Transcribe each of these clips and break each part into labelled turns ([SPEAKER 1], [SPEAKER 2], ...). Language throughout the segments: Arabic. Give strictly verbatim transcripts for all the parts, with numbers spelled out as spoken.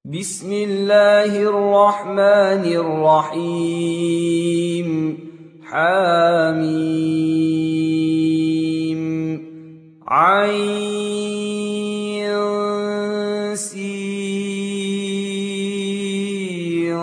[SPEAKER 1] بسم الله الرحمن الرحيم حميم عين سين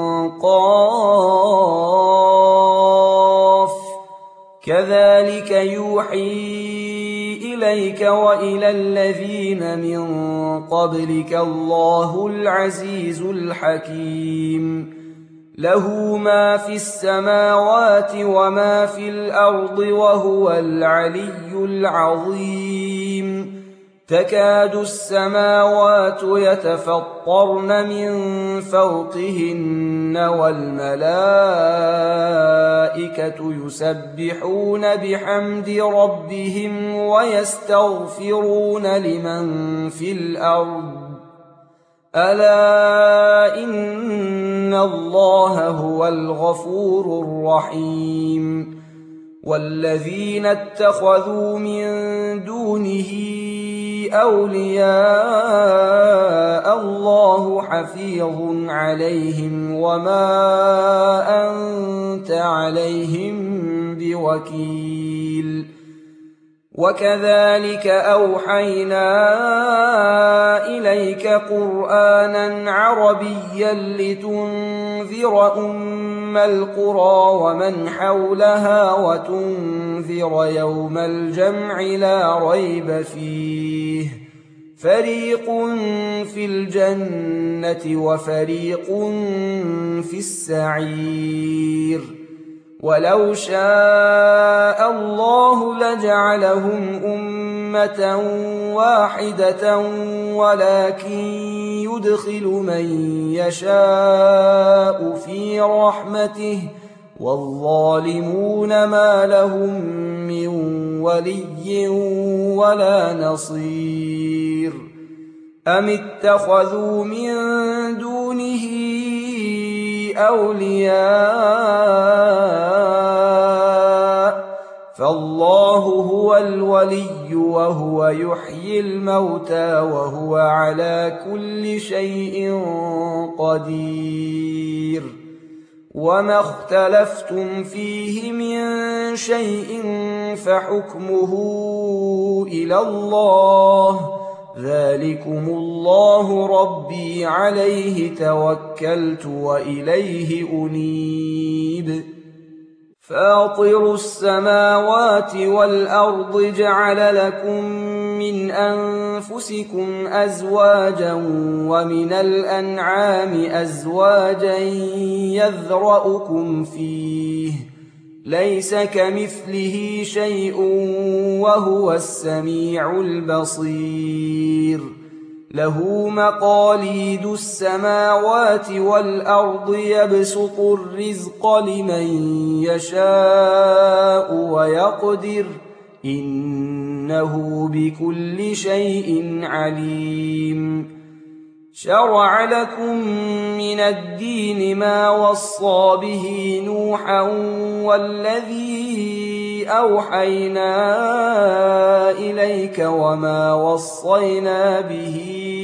[SPEAKER 1] قاف كذلك يوحي إليك وإلى الذين من قبلك الله العزيز الحكيم له ما في السماوات وما في الأرض وهو العلي العظيم تكاد السماوات يتفطرن من فوقهن والملائكة يسبحون بحمد ربهم ويستغفرون لمن في الأرض ألا إن الله هو الغفور الرحيم والذين اتخذوا من دونه أولياء الله حفيظ عليهم وما أنت عليهم بوكيل وكذلك أوحينا إليك قرآنا عربيا لتنذر أم القرى ومن حولها وتنذر يوم الجمع لا ريب فيه فريق في الجنة وفريق في السعير ولو شاء الله لجعلهم أمة واحدة ولكن يدخل من يشاء في رحمته والظالمون ما لهم من ولي ولا نصير أم اتخذوا من دونه أولياء فالله هو الولي وهو يحيي الموتى وهو على كل شيء قدير وما اختلفتم فيه من شيء فحكمه إلى الله ذلكم الله ربي عليه توكلت وإليه أنيب فاطر السماوات والأرض جعل لكم من أنفسكم أزواجا ومن الأنعام أزواجا يذرأكم فيه ليس كمثله شيء وهو السميع البصير له مقاليد السماوات والأرض يبسط الرزق لمن يشاء ويقدر إنه بكل شيء عليم شرع لكم من الدين ما وصى به نوحا والذي أوحينا إليك وما وصينا به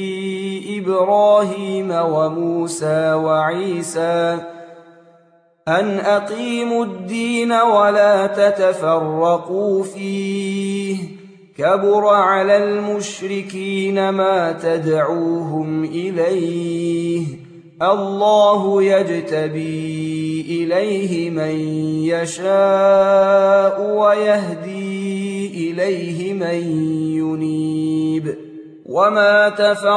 [SPEAKER 1] إبراهيم وموسى وعيسى أن أقيموا الدين ولا تتفرقوا فيه كبر على المشركين ما تدعوهم إليه الله يجتبي إليه من يشاء ويهدي إليه من ينيب وما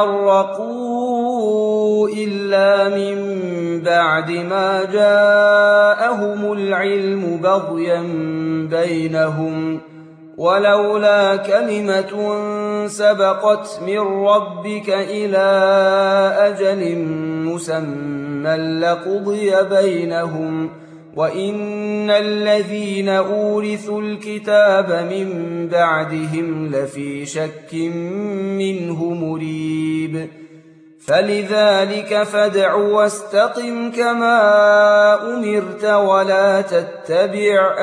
[SPEAKER 1] تفرقوا إلا من بعد ما جاءهم العلم بغيا بينهم ولولا كلمة سبقت من ربك إلى أجل مسمى لقضي بينهم وإن الذين أورثوا الكتاب من بعدهم لفي شك منه مريب فلذلك فادع واستقم كما أمرت ولا تتبع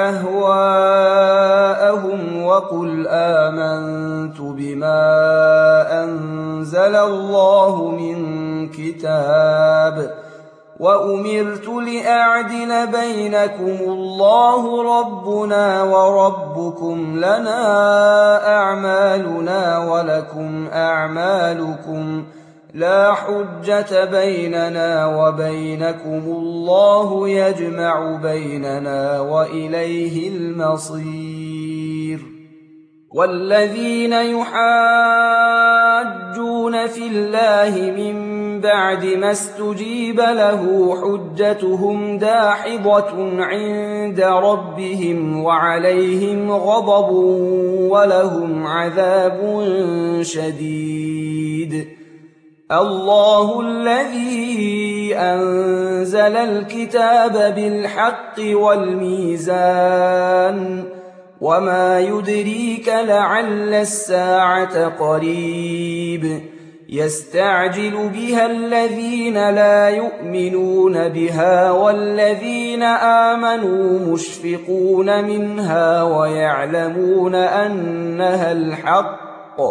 [SPEAKER 1] أهواءهم وقل آمنت بما أنزل الله من كتاب وأمرت لأعدل بينكم الله ربنا وربكم لنا أعمالنا ولكم أعمالكم لا حجة بيننا وبينكم الله يجمع بيننا وإليه المصير والذين يحاجون في الله من بعد ما استجيب له حجتهم داحضة عند ربهم وعليهم غضب ولهم عذاب شديد الله الذي أنزل الكتاب بالحق والميزان وما يدريك لعل الساعة قريب يستعجل بها الذين لا يؤمنون بها والذين آمنوا مشفقون منها ويعلمون أنها الحق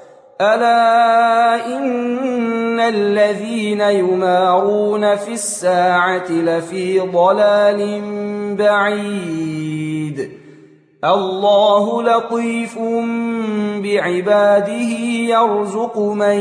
[SPEAKER 1] ألا إن الذين يمارون في الساعة لفي ضلال بعيد الله لطيف بعباده يرزق من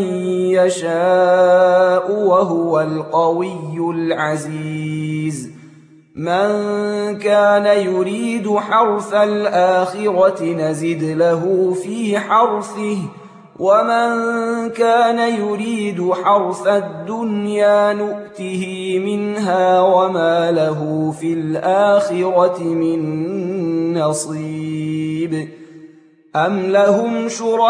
[SPEAKER 1] يشاء وهو القوي العزيز من كان يريد حرث الآخرة نزد له في حرثه ومن كان يريد حرث الدنيا نؤته منها وما له في الآخرة من نصيب أم لهم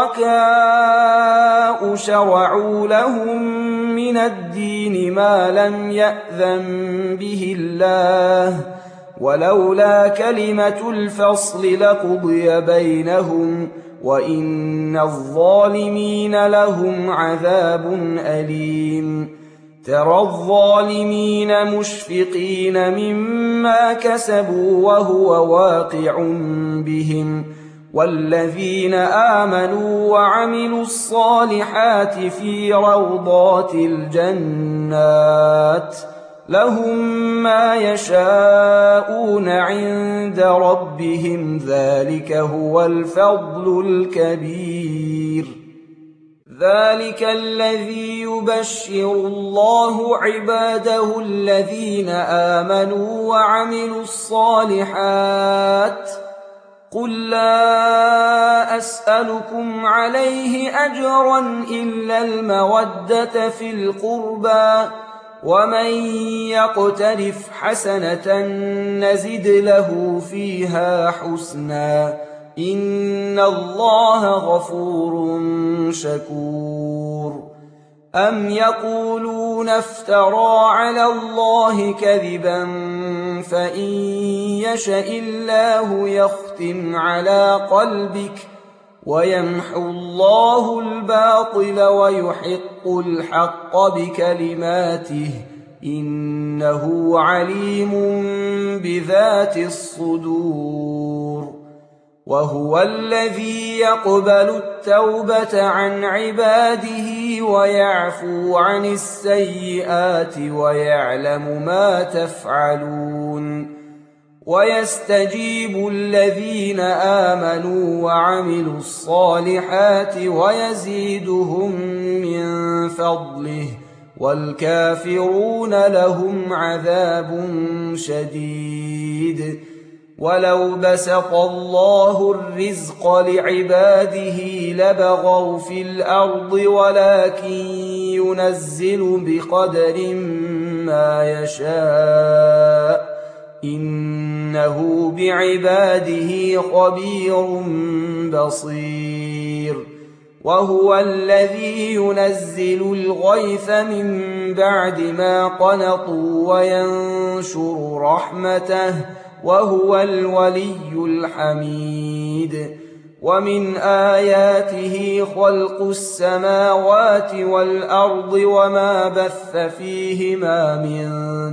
[SPEAKER 1] شركاء شرعوا لهم من الدين ما لم يأذن به الله ولولا كلمة الفصل لقضي بينهم وإن الظالمين لهم عذاب أليم ترى الظالمين مشفقين مما كسبوا وهو واقع بهم والذين آمنوا وعملوا الصالحات في روضات الجنات لهم ما يشاءون عند ربهم ذلك هو الفضل الكبير ذلك الذي يبشر الله عباده الذين آمنوا وعملوا الصالحات قل لا أسألكم عليه أجرا إلا المودة في القربى ومن يقترف حسنة نزد له فيها حسنا إن الله غفور شكور أم يقولون افترى على الله كذبا فإن يشأ الله يختم على قلبك ويمحو الله الباطل ويحق الحق بكلماته إنه عليم بذات الصدور وهو الذي يقبل التوبة عن عباده ويعفو عن السيئات ويعلم ما تفعلون ويستجيب الذين آمنوا وعملوا الصالحات ويزيدهم من فضله والكافرون لهم عذاب شديد ولو بسط الله الرزق لعباده لبغوا في الأرض ولكن ينزل بقدر ما يشاء إنه بعباده خبير بصير وهو الذي ينزل الغيث من بعد ما قنطوا وينشر رحمته وهو الولي الحميد ومن آياته خلق السماوات والأرض وما بث فيهما من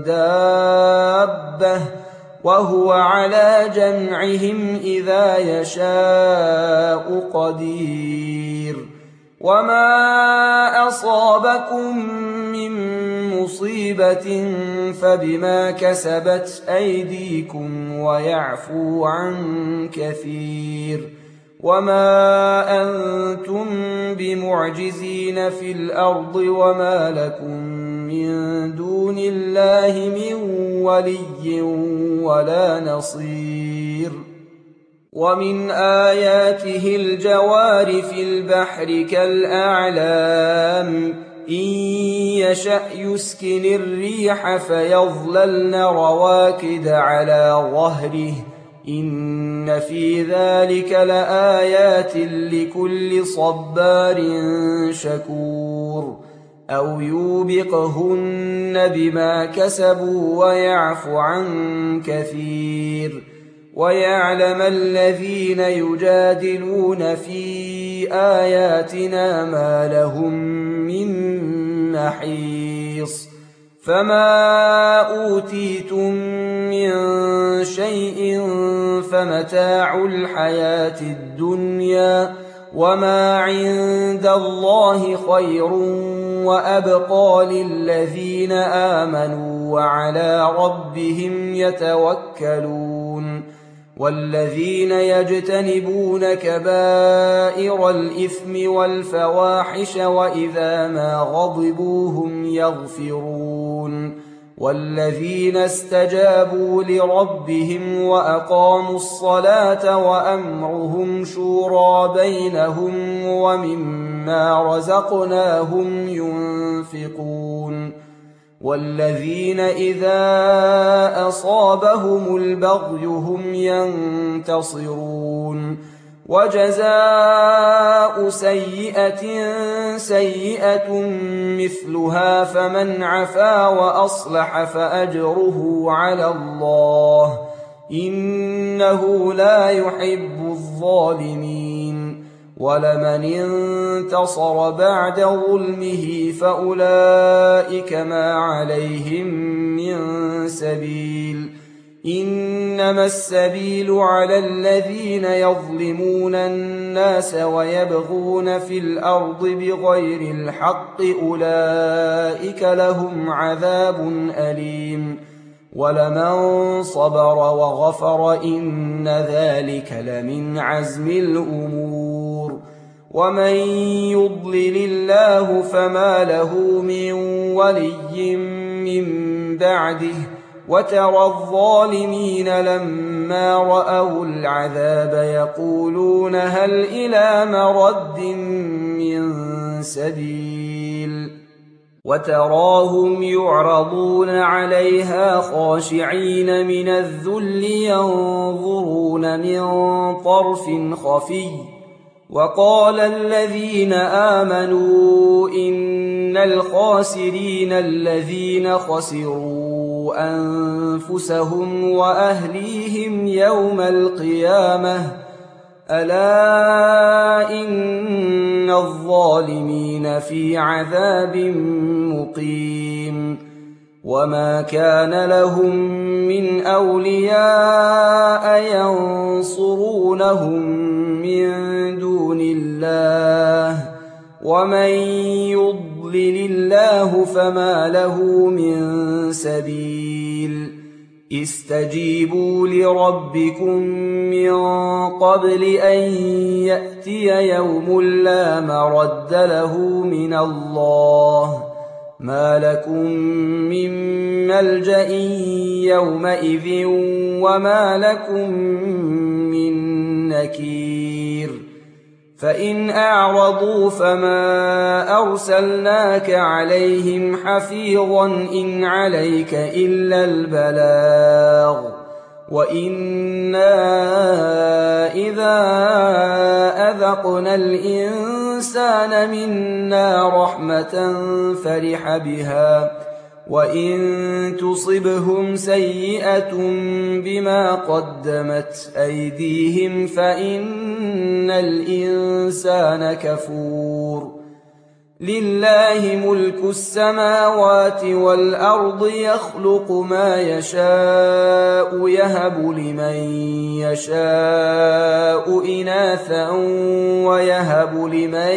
[SPEAKER 1] دابة وهو على جمعهم إذا يشاء قدير وما أصابكم من مصيبة فبما كسبت أيديكم ويعفو عن كثير وما أنتم بمعجزين في الأرض وما لكم من دون الله من ولي ولا نصير ومن آياته الجوار في البحر كالأعلام إن يشأ يسكن الريح فيظللن رواكد على ظهره إن في ذلك لآيات لكل صبار شكور أو يوبقهن بما كسبوا ويعفو عن كثير ويعلم الذين يجادلون في آياتنا ما لهم من محيص فما أوتيتم من شيء فمتاع الحياة الدنيا وما عند الله خير وأبقى للذين آمنوا وعلى ربهم يتوكلون والذين يجتنبون كبائر الإثم والفواحش وإذا ما غضبوا هم يغفرون والذين استجابوا لربهم وأقاموا الصلاة وأمرهم شورى بينهم ومما رزقناهم ينفقون والذين إذا أصابهم البغي هم ينتصرون وجزاء سيئة سيئة مثلها فمن عفا وأصلح فأجره على الله إنه لا يحب الظالمين ولمن انتصر بعد ظلمه فأولئك ما عليهم من سبيل إنما السبيل على الذين يظلمون الناس ويبغون في الأرض بغير الحق أولئك لهم عذاب أليم ولمن صبر وغفر إن ذلك لمن عزم الأمور ومن يضلل الله فما له من ولي من بعده وترى الظالمين لما رأوا العذاب يقولون هل إلى مرد من سبيل وتراهم يعرضون عليها خاشعين من الذل ينظرون من طرف خفي وقال الذين آمنوا إن الخاسرين الذين خسروا أنفسهم وأهليهم يوم القيامة ألا إن الظالمين في عذاب مقيم وما كان لهم من أولياء ينصرونهم من دون الله ومن يضلل الله فما له من سبيل استجيبوا لربكم من قبل أن يأتي يوم لا مرد له من الله ما لكم من ملجأ يومئذ وما لكم من نكير فإن أعرضوا فما أرسلناك عليهم حفيظا إن عليك إلا البلاغ وإنا إذا أذقنا الإنسان منا رحمة فرح بها وإن تصبهم سيئة بما قدمت أيديهم فإن الإنسان كفور لله ملك السماوات والأرض يخلق ما يشاء يهب لمن يشاء إناثا ويهب لمن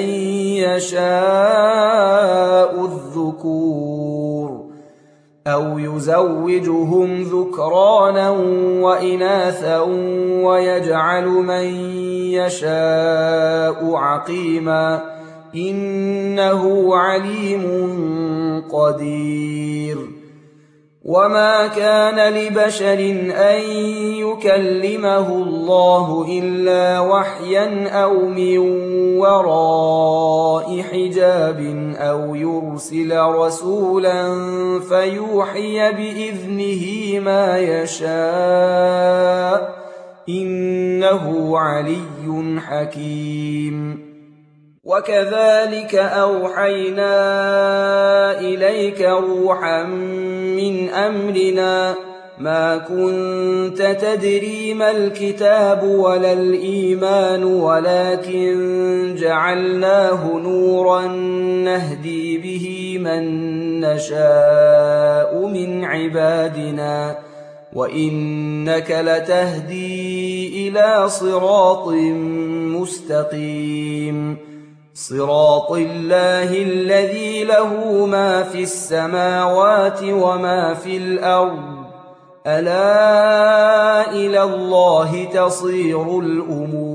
[SPEAKER 1] يشاء الذكور أو يزوجهم ذكرانا وإناثا ويجعل من يشاء عقيما إنه عليم قدير وما كان لبشر أن يكلمه الله إلا وحيا أو من وراء حجاب أو يرسل رسولا فيوحي بإذنه ما يشاء إنه علي حكيم وكذلك أوحينا إليك روحا من أمرنا ما كنت تدري ما الكتاب ولا الإيمان ولكن جعلناه نورا نهدي به من نشاء من عبادنا وإنك لتهدي إلى صراط مستقيم صراط الله الذي له ما في السماوات وما في الأرض ألا إلى الله تصير الأمور